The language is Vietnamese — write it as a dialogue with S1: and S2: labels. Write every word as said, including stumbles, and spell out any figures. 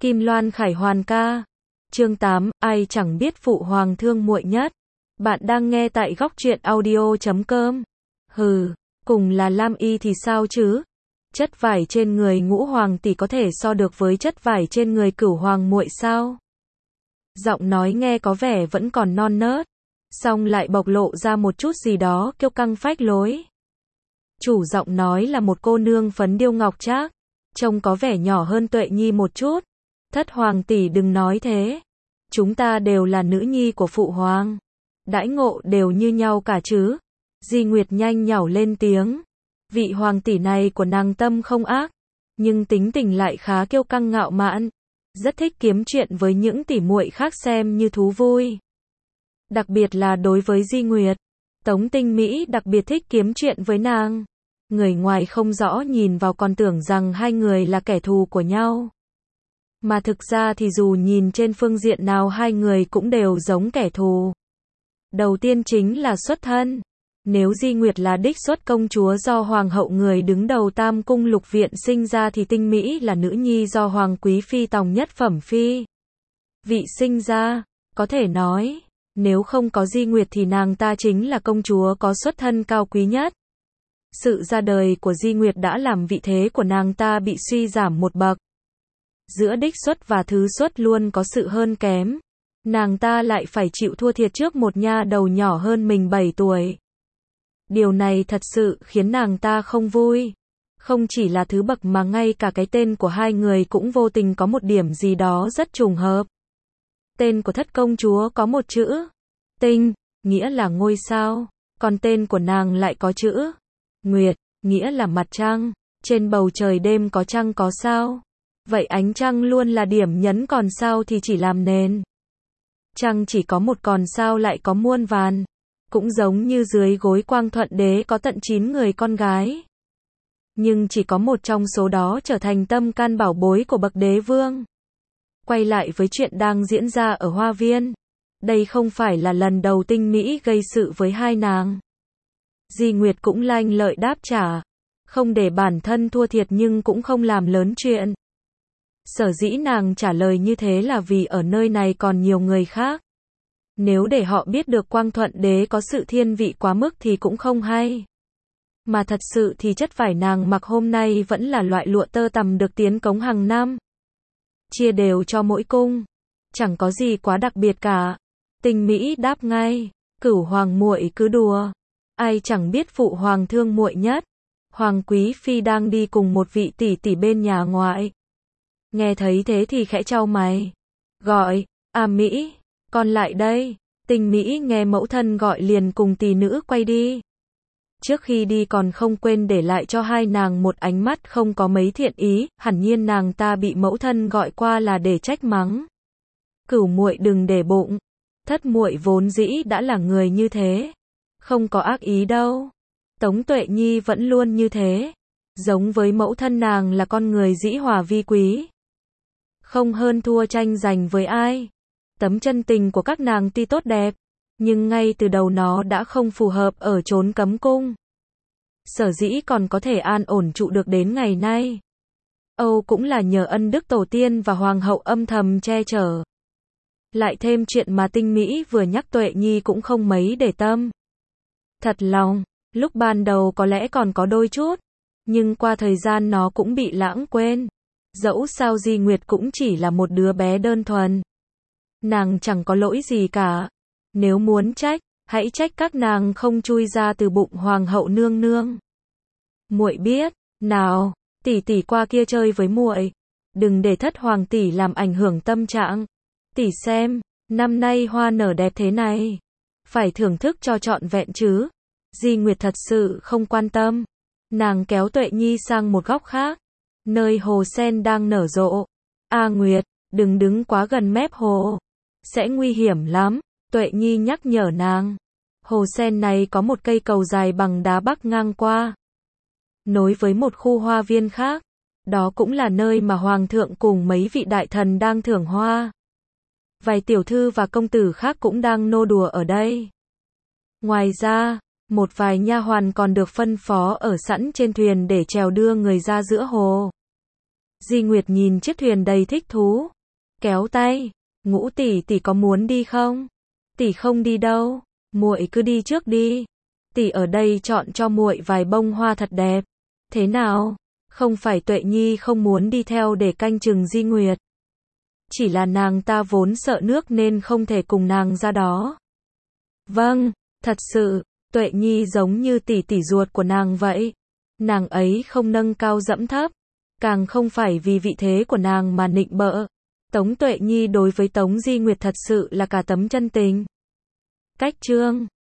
S1: Kim Loan Khải Hoàn ca. Chương tám, ai chẳng biết phụ hoàng thương muội nhất. Bạn đang nghe tại góc truyện audio chấm com. Hừ, cùng là lam y thì sao chứ? Chất vải trên người Ngũ hoàng tỷ có thể so được với chất vải trên người Cửu hoàng muội sao? Giọng nói nghe có vẻ vẫn còn non nớt, song lại bộc lộ ra một chút gì đó kiêu căng phách lối. Chủ giọng nói là một cô nương phấn điêu ngọc trác, trông có vẻ nhỏ hơn Tuệ Nhi một chút. Thất hoàng tỷ đừng nói thế. Chúng ta đều là nữ nhi của phụ hoàng. Đãi ngộ đều như nhau cả chứ. Di Nguyệt nhanh nhảu lên tiếng. Vị hoàng tỷ này của nàng tâm không ác, nhưng tính tình lại khá kiêu căng ngạo mạn. Rất thích kiếm chuyện với những tỷ muội khác xem như thú vui. Đặc biệt là đối với Di Nguyệt, Tống Tinh Mỹ đặc biệt thích kiếm chuyện với nàng. Người ngoài không rõ nhìn vào còn tưởng rằng hai người là kẻ thù của nhau. Mà thực ra thì dù nhìn trên phương diện nào hai người cũng đều giống kẻ thù. Đầu tiên chính là xuất thân. Nếu Di Nguyệt là đích xuất công chúa do hoàng hậu người đứng đầu Tam cung lục viện sinh ra thì Tinh Mỹ là nữ nhi do hoàng quý phi tòng nhất phẩm phi vị sinh ra. Có thể nói, nếu không có Di Nguyệt thì nàng ta chính là công chúa có xuất thân cao quý nhất. Sự ra đời của Di Nguyệt đã làm vị thế của nàng ta bị suy giảm một bậc. Giữa đích xuất và thứ xuất luôn có sự hơn kém. Nàng ta lại phải chịu thua thiệt trước một nha đầu nhỏ hơn mình bảy tuổi. Điều này thật sự khiến nàng ta không vui. Không chỉ là thứ bậc mà ngay cả cái tên của hai người cũng vô tình có một điểm gì đó rất trùng hợp. Tên của thất công chúa có một chữ tinh, nghĩa là ngôi sao. Còn tên của nàng lại có chữ nguyệt, nghĩa là mặt trăng. Trên bầu trời đêm có trăng có sao. Vậy ánh trăng luôn là điểm nhấn, còn sao thì chỉ làm nền. Trăng chỉ có một còn sao lại có muôn vàn. Cũng giống như dưới gối Quang Thuận đế có tận chín người con gái. Nhưng chỉ có một trong số đó trở thành tâm can bảo bối của bậc đế vương. Quay lại với chuyện đang diễn ra ở Hoa Viên. Đây không phải là lần đầu Tinh Mỹ gây sự với hai nàng. Di Nguyệt cũng lanh lợi đáp trả. Không để bản thân thua thiệt nhưng cũng không làm lớn chuyện. Sở dĩ nàng trả lời như thế là vì ở nơi này còn nhiều người khác. Nếu để họ biết được Quang Thuận đế có sự thiên vị quá mức thì cũng không hay. Mà thật sự thì chất vải nàng mặc hôm nay vẫn là loại lụa tơ tằm được tiến cống hàng năm. Chia đều cho mỗi cung. Chẳng có gì quá đặc biệt cả. Tinh Mỹ đáp ngay. Cửu hoàng muội cứ đùa. Ai chẳng biết phụ hoàng thương muội nhất. Hoàng quý phi đang đi cùng một vị tỷ tỷ bên nhà ngoại. Nghe thấy thế thì khẽ chau mày. Gọi, à Mỹ, con lại đây. Tinh Mỹ nghe mẫu thân gọi liền cùng tỷ nữ quay đi. Trước khi đi còn không quên để lại cho hai nàng một ánh mắt không có mấy thiện ý, hẳn nhiên nàng ta bị mẫu thân gọi qua là để trách mắng. Cửu muội đừng để bụng, thất muội vốn dĩ đã là người như thế, không có ác ý đâu. Tống Tuệ Nhi vẫn luôn như thế, giống với mẫu thân nàng là con người dĩ hòa vi quý, không hơn thua tranh giành với ai. Tấm chân tình của các nàng tuy tốt đẹp, nhưng ngay từ đầu nó đã không phù hợp ở chốn cấm cung. Sở dĩ còn có thể an ổn trụ được đến ngày nay, Âu cũng là nhờ ân đức tổ tiên và hoàng hậu âm thầm che chở. Lại thêm chuyện mà Tinh Mỹ vừa nhắc Tuệ Nhi cũng không mấy để tâm. Thật lòng, lúc ban đầu có lẽ còn có đôi chút, nhưng qua thời gian nó cũng bị lãng quên. Dẫu sao Di Nguyệt cũng chỉ là một đứa bé đơn thuần. Nàng chẳng có lỗi gì cả. Nếu muốn trách, hãy trách các nàng không chui ra từ bụng hoàng hậu nương nương. Muội biết, nào, tỷ tỷ qua kia chơi với muội, đừng để thất hoàng tỷ làm ảnh hưởng tâm trạng. Tỷ xem, năm nay hoa nở đẹp thế này, phải thưởng thức cho trọn vẹn chứ. Di Nguyệt thật sự không quan tâm. Nàng kéo Tuệ Nhi sang một góc khác, nơi hồ sen đang nở rộ. A Nguyệt, đừng đứng quá gần mép hồ, sẽ nguy hiểm lắm. Tuệ Nhi nhắc nhở nàng. Hồ sen này có một cây cầu dài bằng đá bắc ngang qua, nối với một khu hoa viên khác. Đó cũng là nơi mà hoàng thượng cùng mấy vị đại thần đang thưởng hoa. Vài tiểu thư và công tử khác cũng đang nô đùa ở đây. Ngoài ra, một vài nha hoàn còn được phân phó ở sẵn trên thuyền để chèo đưa người ra giữa hồ. Di Nguyệt nhìn chiếc thuyền đầy thích thú, kéo tay, Ngũ tỷ tỷ có muốn đi không? Tỷ không đi đâu, muội cứ đi trước đi. Tỷ ở đây chọn cho muội vài bông hoa thật đẹp. Thế nào? Không phải Tuệ Nhi không muốn đi theo để canh chừng Di Nguyệt. Chỉ là nàng ta vốn sợ nước nên không thể cùng nàng ra đó. Vâng, thật sự, Tuệ Nhi giống như tỷ tỷ ruột của nàng vậy. Nàng ấy không nâng cao dẫm thấp, càng không phải vì vị thế của nàng mà nịnh bợ. Tống Tuệ Nhi đối với Tống Di Nguyệt thật sự là cả tấm chân tình. Cách chương